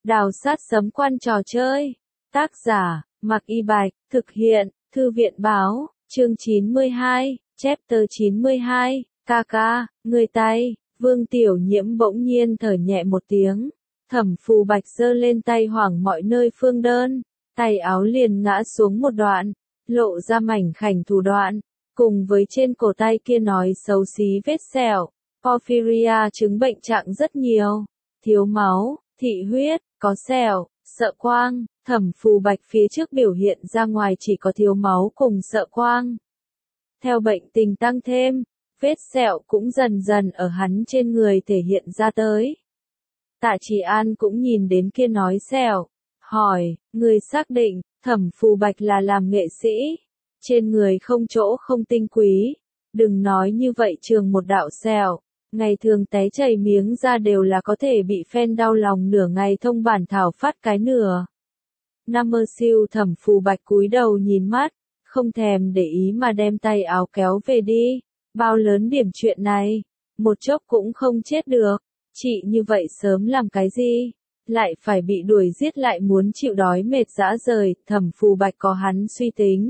Đào sát sấm quan trò chơi. Tác giả, Mạc Y Bạch, thực hiện, Thư viện Báo, chương 92, chapter 92, ca, người tay, Vương Tiểu Nhiễm bỗng nhiên thở nhẹ một tiếng. Thẩm Phù Bạch giơ lên tay hoảng mọi nơi phương đơn, tay áo liền ngã xuống một đoạn, lộ ra mảnh khảnh thủ đoạn, cùng với trên cổ tay kia nói xấu xí vết sẹo. Porphyria chứng bệnh trạng rất nhiều, thiếu máu, thị huyết, có sẹo, sợ quang. Thẩm Phù Bạch phía trước biểu hiện ra ngoài chỉ có thiếu máu cùng sợ quang. Theo bệnh tình tăng thêm, vết sẹo cũng dần dần ở hắn trên người thể hiện ra tới. Tạ Trì An cũng nhìn đến kia nói sẹo, hỏi, người xác định, Thẩm Phù Bạch là làm nghệ sĩ, trên người không chỗ không tinh quý, đừng nói như vậy trường một đạo sẹo, ngày thường té chảy miếng ra đều là có thể bị phen đau lòng nửa ngày thông bản thảo phát cái nửa. Nam mơ siêu Thẩm Phù Bạch cúi đầu nhìn mắt, không thèm để ý mà đem tay áo kéo về đi, bao lớn điểm chuyện này, một chốc cũng không chết được, chị như vậy sớm làm cái gì, lại phải bị đuổi giết lại muốn chịu đói mệt rã rời. Thẩm Phù Bạch có hắn suy tính.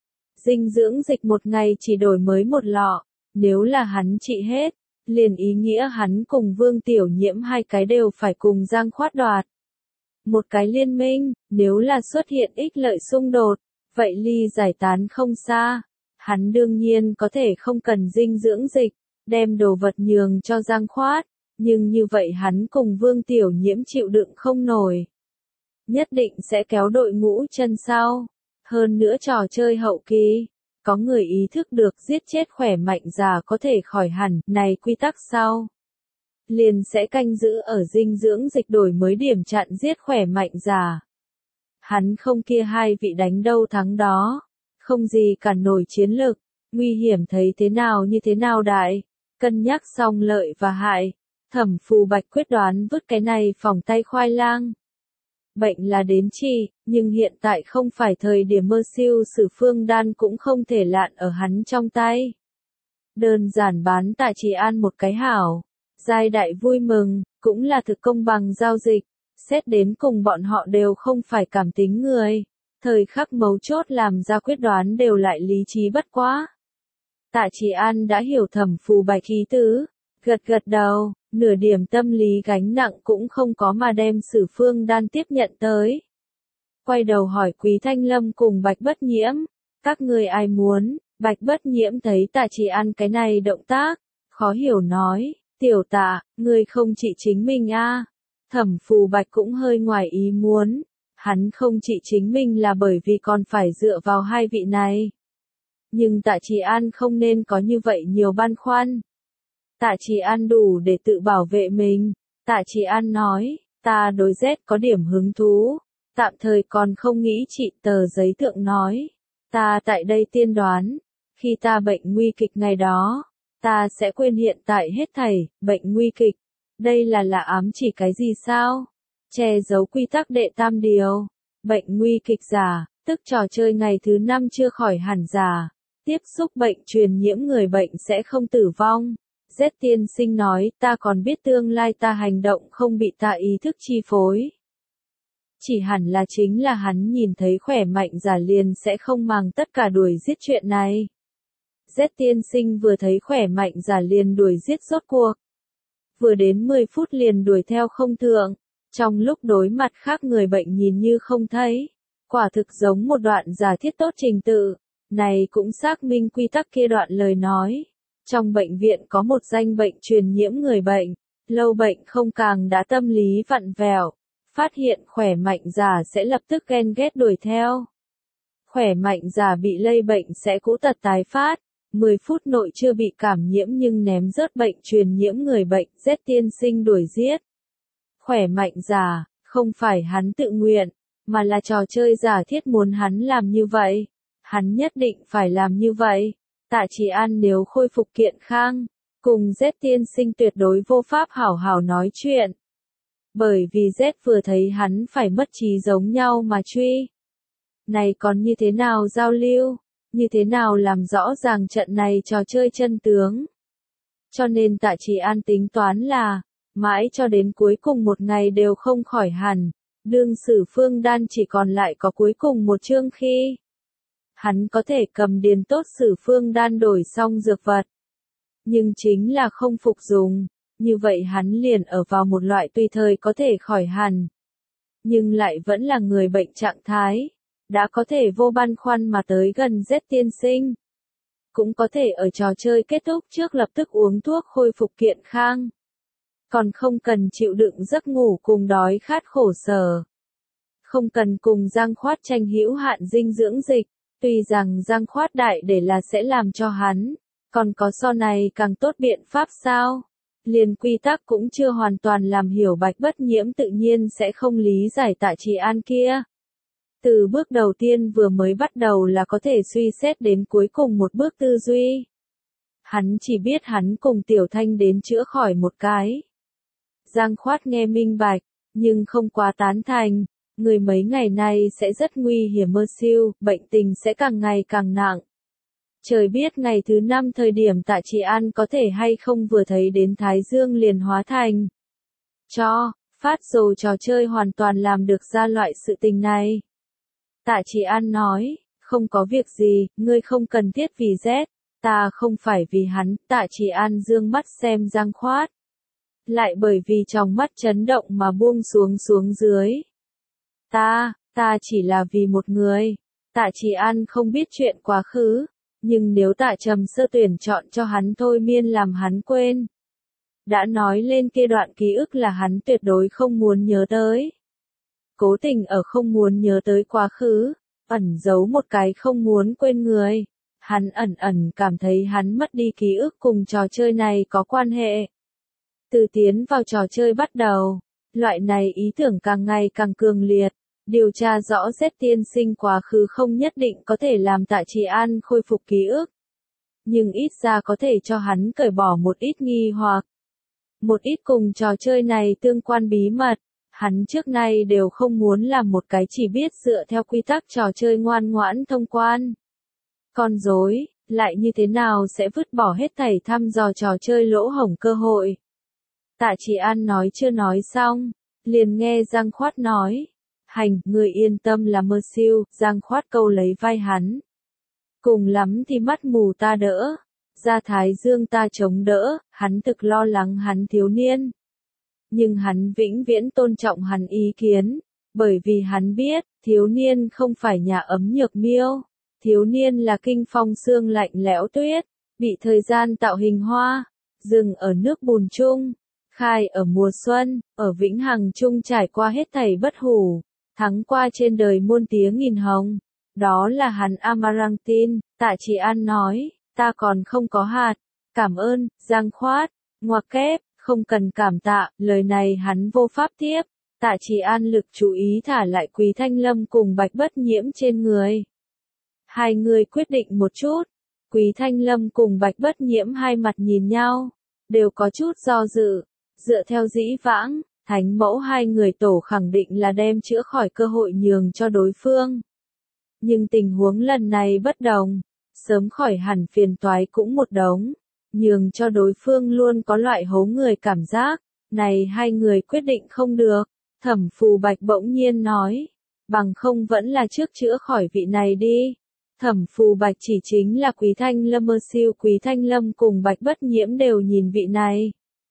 Dinh dưỡng dịch một ngày chỉ đổi mới một lọ, nếu là hắn trị hết, liền ý nghĩa hắn cùng Vương Tiểu Nhiễm hai cái đều phải cùng giang khoát đoạt. Một cái liên minh, nếu là xuất hiện ích lợi xung đột, vậy ly giải tán không xa. Hắn đương nhiên có thể không cần dinh dưỡng dịch, đem đồ vật nhường cho giang khoát, nhưng như vậy hắn cùng Vương Tiểu Nhiễm chịu đựng không nổi. Nhất định sẽ kéo đội ngũ chân sau. Hơn nữa trò chơi hậu kỳ, có người ý thức được giết chết khỏe mạnh già có thể khỏi hẳn, này quy tắc sau. Liền sẽ canh giữ ở dinh dưỡng dịch đổi mới điểm chặn giết khỏe mạnh già. Hắn không kia hai vị đánh đâu thắng đó, không gì cản nổi chiến lực, nguy hiểm thấy thế nào đại, cân nhắc xong lợi và hại, Thẩm Phù Bạch quyết đoán vứt cái này phòng tay khoai lang. Bệnh là đến trị, nhưng hiện tại không phải thời điểm mơ siêu sử phương đan cũng không thể lạn ở hắn trong tay. Đơn giản bán Tạ Trì An một cái hảo, giai đại vui mừng, cũng là thực công bằng giao dịch, xét đến cùng bọn họ đều không phải cảm tính người, thời khắc mấu chốt làm ra quyết đoán đều lại lý trí bất quá. Tạ Trì An đã hiểu Thẩm Phù Bạch ý tứ, gật đầu, nửa điểm tâm lý gánh nặng cũng không có mà đem Sử Phương Đan tiếp nhận tới. Quay đầu hỏi Quý Thanh Lâm cùng Bạch Bất Nhiễm, các người ai muốn? Bạch Bất Nhiễm thấy Tạ Trì An cái này động tác, khó hiểu nói, tiểu Tạ, người không trị chính mình a? Thẩm Phù Bạch cũng hơi ngoài ý muốn, hắn không trị chính mình là bởi vì còn phải dựa vào hai vị này. Nhưng Tạ Trì An không nên có như vậy nhiều băn khoăn. Tạ Trì An đủ để tự bảo vệ mình. Tạ Trì An nói, ta đối Z có điểm hứng thú, tạm thời còn không nghĩ trị. Tờ giấy thượng nói, ta tại đây tiên đoán, khi ta bệnh nguy kịch ngày đó, ta sẽ quên hiện tại hết thảy. Bệnh nguy kịch, đây là ám chỉ cái gì sao? Che giấu quy tắc đệ tam điều. Bệnh nguy kịch giả, tức trò chơi ngày thứ 5 chưa khỏi hẳn giả, tiếp xúc bệnh truyền nhiễm người bệnh sẽ không tử vong. Z tiên sinh nói, ta còn biết tương lai ta hành động không bị ta ý thức chi phối. Chỉ hẳn là chính là hắn nhìn thấy khỏe mạnh giả liền sẽ không màng tất cả đuổi giết chuyện này. Z tiên sinh vừa thấy khỏe mạnh giả liền đuổi giết rốt cuộc. Vừa đến 10 phút liền đuổi theo không thượng, trong lúc đối mặt khác người bệnh nhìn như không thấy. Quả thực giống một đoạn giả thiết tốt trình tự, này cũng xác minh quy tắc kia đoạn lời nói. Trong bệnh viện có một danh bệnh truyền nhiễm người bệnh, lâu bệnh không càng đã tâm lý vặn vẹo, phát hiện khỏe mạnh giả sẽ lập tức ghen ghét đuổi theo. Khỏe mạnh giả bị lây bệnh sẽ cũ tật tái phát, 10 phút nội chưa bị cảm nhiễm nhưng ném rớt bệnh truyền nhiễm người bệnh, Z tiên sinh đuổi giết. Khỏe mạnh giả, không phải hắn tự nguyện, mà là trò chơi giả thiết muốn hắn làm như vậy. Hắn nhất định phải làm như vậy. Tạ Trì An nếu khôi phục kiện khang, cùng Z tiên sinh tuyệt đối vô pháp hảo hảo nói chuyện. Bởi vì Z vừa thấy hắn phải mất trí giống nhau mà truy. Này còn như thế nào giao lưu, như thế nào làm rõ ràng trận này trò chơi chân tướng. Cho nên Tạ Trì An tính toán là, Mãi cho đến cuối cùng một ngày đều không khỏi hẳn, đương Sử Phương Đan chỉ còn lại có cuối cùng một chương khi hắn có thể cầm điền tốt Sử Phương Đan đổi xong dược vật. Nhưng chính là không phục dùng, như vậy hắn liền ở vào một loại tùy thời có thể khỏi hẳn, nhưng lại vẫn là người bệnh trạng thái, đã có thể vô băn khoăn mà tới gần Z tiên sinh. Cũng có thể ở trò chơi kết thúc trước lập tức uống thuốc khôi phục kiện khang. Còn không cần chịu đựng giấc ngủ cùng đói khát khổ sở. Không cần cùng Giang Khoát tranh hữu hạn dinh dưỡng dịch, tuy rằng Giang Khoát đại để là sẽ làm cho hắn, còn có so này càng tốt biện pháp sao? Liền quy tắc cũng chưa hoàn toàn làm hiểu Bạch Bất Nhiễm tự nhiên sẽ không lý giải Tạ Trì An kia. Từ bước đầu tiên vừa mới bắt đầu là có thể suy xét đến cuối cùng một bước tư duy. Hắn chỉ biết hắn cùng Tiểu Thanh đến chữa khỏi một cái. Giang Khoát nghe minh bạch, nhưng không quá tán thành, người mấy ngày nay sẽ rất nguy hiểm mơ siêu, bệnh tình sẽ càng ngày càng nặng. Trời biết ngày thứ 5 thời điểm Tạ Trì An có thể hay không vừa thấy đến Thái Dương liền hóa thành. Phát dồ trò chơi hoàn toàn làm được ra loại sự tình này. Tạ Trì An nói, không có việc gì, ngươi không cần thiết vì Z, ta không phải vì hắn. Tạ Trì An dương mắt xem Giang Khoát. Lại bởi vì trong mắt chấn động mà buông xuống dưới. Ta chỉ là vì một người. Tạ Trì An không biết chuyện quá khứ, nhưng nếu Tạ Trầm Sơ tuyển chọn cho hắn thôi miên làm hắn quên. Đã nói lên kia đoạn ký ức là hắn tuyệt đối không muốn nhớ tới. Cố tình ở không muốn nhớ tới quá khứ, ẩn giấu một cái không muốn quên người. Hắn ẩn cảm thấy hắn mất đi ký ức cùng trò chơi này có quan hệ. Từ tiến vào trò chơi bắt đầu, loại này ý tưởng càng ngày càng cường liệt. Điều tra rõ Z tiên sinh quá khứ không nhất định có thể làm Tạ Trì An khôi phục ký ức. Nhưng ít ra có thể cho hắn cởi bỏ một ít nghi hoặc. Một ít cùng trò chơi này tương quan bí mật. Hắn trước nay đều không muốn làm một cái chỉ biết dựa theo quy tắc trò chơi ngoan ngoãn thông quan. Con rối, lại như thế nào sẽ vứt bỏ hết thảy thăm dò trò chơi lỗ hổng cơ hội. Tạ Trì An nói chưa nói xong, liền nghe Giang Khoát nói. Hành, người yên tâm là mơ siêu, Giang Khoát câu lấy vai hắn. Cùng lắm thì mắt mù ta đỡ, ra Thái Dương ta chống đỡ, hắn thực lo lắng hắn thiếu niên. Nhưng hắn vĩnh viễn tôn trọng hắn ý kiến, bởi vì hắn biết, thiếu niên không phải nhà ấm nhược miêu, thiếu niên là kinh phong sương lạnh lẽo tuyết, bị thời gian tạo hình hoa, rừng ở nước bùn chung, khai ở mùa xuân, ở vĩnh hằng chung trải qua hết thảy bất hủ, thắng qua trên đời muôn tiếng nghìn hồng. Đó là hắn Amarantin. Tạ Trì An nói, ta còn không có hạt. Cảm ơn, Giang Khoát, ngoặc kép, không cần cảm tạ, lời này hắn vô pháp tiếp. Tạ Trì An lực chú ý thả lại Quý Thanh Lâm cùng Bạch Bất Nhiễm trên người. Hai người quyết định một chút. Quý Thanh Lâm cùng Bạch Bất Nhiễm hai mặt nhìn nhau, đều có chút do dự. Dựa theo dĩ vãng, thánh mẫu hai người tổ khẳng định là đem chữa khỏi cơ hội nhường cho đối phương. Nhưng tình huống lần này bất đồng, sớm khỏi hẳn phiền toái cũng một đống, nhường cho đối phương luôn có loại hố người cảm giác, này hai người quyết định không được. Thẩm Phù Bạch bỗng nhiên nói, bằng không vẫn là trước chữa khỏi vị này đi. Thẩm Phù Bạch chỉ chính là Quý Thanh Lâm mơ siêu. Quý Thanh Lâm cùng Bạch Bất Nhiễm đều nhìn vị này.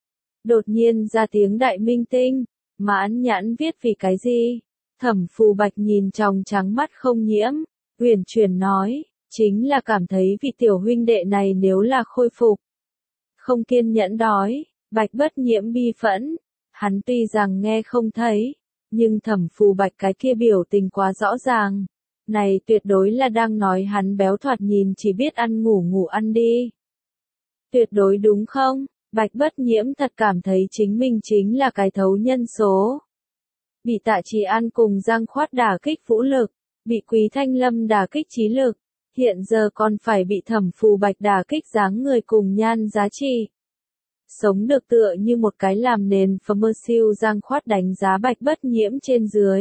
Đột nhiên ra tiếng đại minh tinh, mãn nhãn viết vì cái gì? Thẩm Phù Bạch nhìn tròng trắng mắt không nhiễm, uyển chuyển nói, chính là cảm thấy vị tiểu huynh đệ này nếu là khôi phục. Không kiên nhẫn đói, Bạch Bất Nhiễm bi phẫn, hắn tuy rằng nghe không thấy, nhưng Thẩm Phù Bạch cái kia biểu tình quá rõ ràng. Này tuyệt đối là đang nói hắn béo thoạt nhìn chỉ biết ăn ngủ ăn đi. Tuyệt đối đúng không? Bạch Bất Nhiễm thật cảm thấy chính mình chính là cái thấu nhân số. Bị Tạ Trì An cùng Giang Khoát đả kích vũ lực, bị Quý Thanh Lâm đả kích trí lực, hiện giờ còn phải bị Thẩm Phù Bạch đả kích dáng người cùng nhan giá trị. Sống được tựa như một cái làm nền phơ mơ siêu. Giang Khoát đánh giá Bạch Bất Nhiễm trên dưới.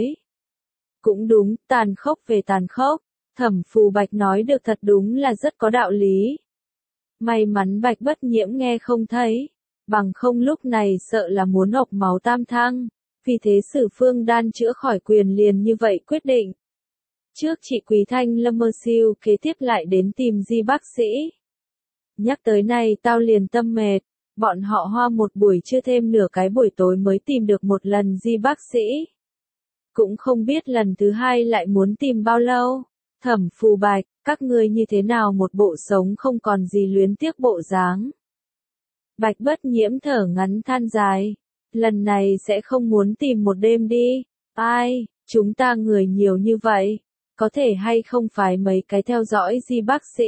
Cũng đúng, tàn khốc về tàn khốc, Thẩm Phù Bạch nói được thật đúng là rất có đạo lý. May mắn Bạch Bất Nhiễm nghe không thấy, bằng không lúc này sợ là muốn ộc máu tam thăng. Vì thế Sử Phương Đan chữa khỏi quyền liền như vậy quyết định. Trước chị Quý Thanh Lâm mơ siêu kế tiếp lại đến tìm Di bác sĩ. Nhắc tới này tao liền tâm mệt, bọn họ hoa một buổi chưa thêm nửa cái buổi tối mới tìm được một lần Di bác sĩ. Cũng không biết lần thứ hai lại muốn tìm bao lâu. Thẩm Phù Bạch, các ngươi như thế nào một bộ sống không còn gì luyến tiếc bộ dáng. Bạch Bất Nhiễm thở ngắn than dài. Lần này sẽ không muốn tìm một đêm đi. Ai, chúng ta người nhiều như vậy. Có thể hay không phải mấy cái theo dõi Di bác sĩ.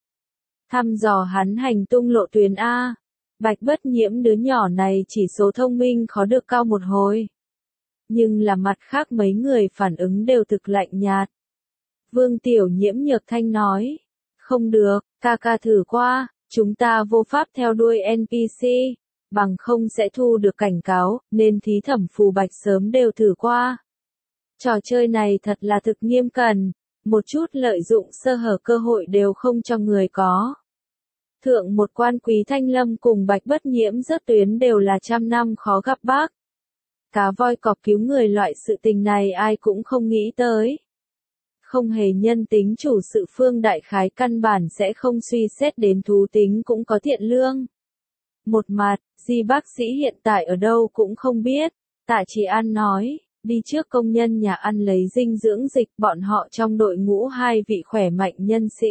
Thăm dò hắn hành tung lộ tuyến A. Bạch Bất Nhiễm đứa nhỏ này chỉ số thông minh khó được cao một hồi. Nhưng là mặt khác mấy người phản ứng đều thực lạnh nhạt. Vương Tiểu Nhiễm nhược thanh nói. Không được, ca ca thử qua, chúng ta vô pháp theo đuôi NPC. Bằng không sẽ thu được cảnh cáo, nên thí Thẩm Phù Bạch sớm đều thử qua. Trò chơi này thật là thực nghiêm cẩn, một chút lợi dụng sơ hở cơ hội đều không cho người có. Thượng một quan Quý Thanh Lâm cùng Bạch Bất Nhiễm rớt tuyến đều là trăm năm khó gặp bác. Cá voi cọp cứu người loại sự tình này ai cũng không nghĩ tới. Không hề nhân tính chủ sự Phương đại khái căn bản sẽ không suy xét đến thú tính cũng có thiện lương. Một mặt, Di bác sĩ hiện tại ở đâu cũng không biết. Tạ Chỉ An nói, đi trước công nhân nhà ăn lấy dinh dưỡng dịch, bọn họ trong đội ngũ 2 vị khỏe mạnh nhân sĩ.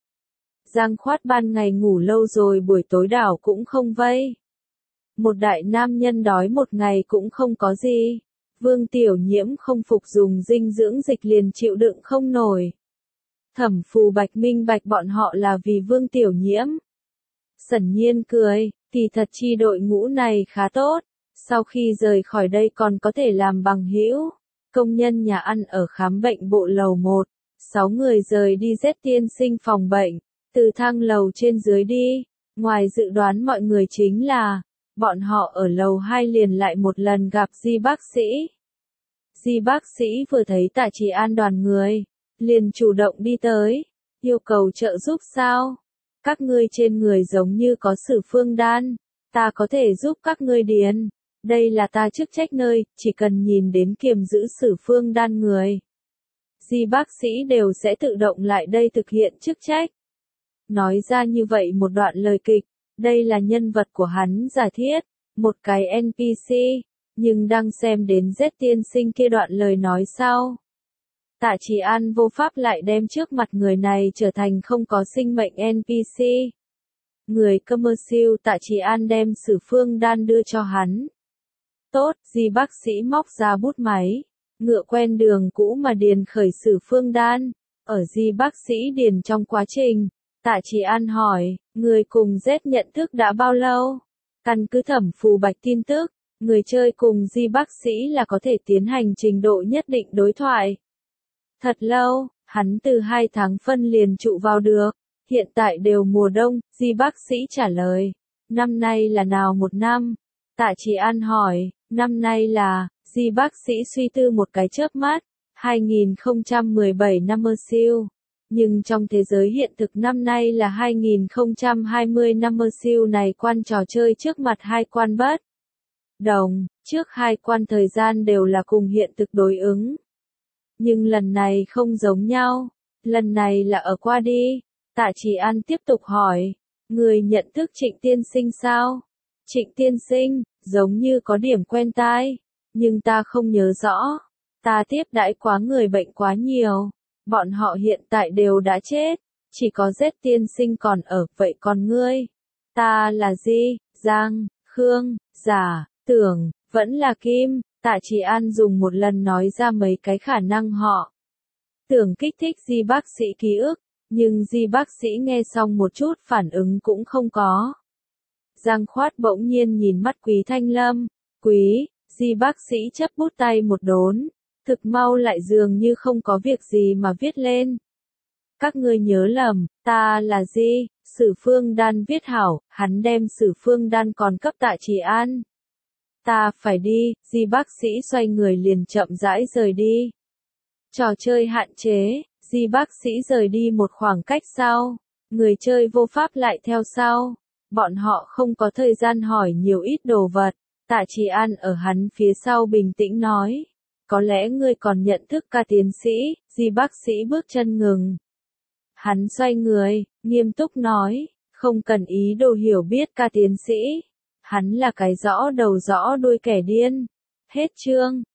Giang Khoát ban ngày ngủ lâu rồi buổi tối đảo cũng không vây. Một đại nam nhân đói một ngày cũng không có gì. Vương Tiểu Nhiễm không phục dùng dinh dưỡng dịch liền chịu đựng không nổi. Thẩm Phù Bạch minh bạch bọn họ là vì Vương Tiểu Nhiễm. Sẩn Nhiên cười, kỳ thật chi đội ngũ này khá tốt. Sau khi rời khỏi đây còn có thể làm bằng hữu. Công nhân nhà ăn ở khám bệnh bộ lầu 1. 6 người rời đi Z tiên sinh phòng bệnh. Từ thang lầu trên dưới đi. Ngoài dự đoán mọi người chính là, bọn họ ở lầu 2 liền lại một lần gặp Di bác sĩ. Di bác sĩ vừa thấy Tạ Chỉ An đoàn người, liền chủ động đi tới, yêu cầu trợ giúp sao? Các ngươi trên người giống như có Sử Phương Đan, ta có thể giúp các ngươi điền. Đây là ta chức trách nơi, chỉ cần nhìn đến kiềm giữ Sử Phương Đan người. Di bác sĩ đều sẽ tự động lại đây thực hiện chức trách. Nói ra như vậy một đoạn lời kịch, đây là nhân vật của hắn giả thiết, một cái NPC, nhưng đang xem đến Z tiên sinh kia đoạn lời nói sau. Tạ Chỉ An vô pháp lại đem trước mặt người này trở thành không có sinh mệnh NPC. Người commercial Tạ Chỉ An đem Sử Phương Đan đưa cho hắn. Tốt, Di bác sĩ móc ra bút máy, ngựa quen đường cũ mà điền khởi Sử Phương Đan. Ở Di bác sĩ điền trong quá trình, Tạ Chỉ An hỏi, người cùng Z nhận thức đã bao lâu? Căn cứ Thẩm Phù Bạch tin tức, người chơi cùng Di bác sĩ là có thể tiến hành trình độ nhất định đối thoại. Thật lâu, hắn từ 2 tháng phân liền trụ vào được, hiện tại đều mùa đông, Di bác sĩ trả lời. Năm nay là nào một năm? Tạ Chỉ An hỏi, năm nay là, Di bác sĩ suy tư một cái chớp mắt, 2017 năm mơ siêu. Nhưng trong thế giới hiện thực năm nay là 2020 năm mơ siêu này quan trò chơi trước mặt hai quan bất đồng, trước hai quan thời gian đều là cùng hiện thực đối ứng. Nhưng lần này không giống nhau, lần này là ở qua đi. Tạ Chỉ An tiếp tục hỏi, người nhận thức Trịnh tiên sinh sao? Trịnh tiên sinh, giống như có điểm quen tai, nhưng ta không nhớ rõ. Ta tiếp đãi quá người bệnh quá nhiều. Bọn họ hiện tại đều đã chết, chỉ có Z tiên sinh còn ở, vậy còn ngươi? Ta là Di, Giang, Khương, Giả, Tưởng, vẫn là Kim. Tạ Chỉ An dùng một lần nói ra mấy cái khả năng họ. Tưởng kích thích Di bác sĩ ký ức, nhưng Di bác sĩ nghe xong một chút phản ứng cũng không có. Giang Khoát bỗng nhiên nhìn mắt Quý Thanh Lâm, Quý, Di bác sĩ chấp bút tay một đốn. Thực mau lại dường như không có việc gì mà viết lên. Các ngươi nhớ lầm, ta là Di, Sử Phương Đan viết hảo, hắn đem Sử Phương Đan còn cấp Tạ Chỉ An. Ta phải đi, Di bác sĩ xoay người liền chậm rãi rời đi. Trò chơi hạn chế, Di bác sĩ rời đi một khoảng cách sau, người chơi vô pháp lại theo sau. Bọn họ không có thời gian hỏi nhiều ít đồ vật. Tạ Trì An ở hắn phía sau bình tĩnh nói. Có lẽ ngươi còn nhận thức ca tiến sĩ, Di bác sĩ bước chân ngừng. Hắn xoay người, nghiêm túc nói, không cần ý đồ hiểu biết ca tiến sĩ. Hắn là cái rõ đầu rõ đuôi kẻ điên. Hết chương.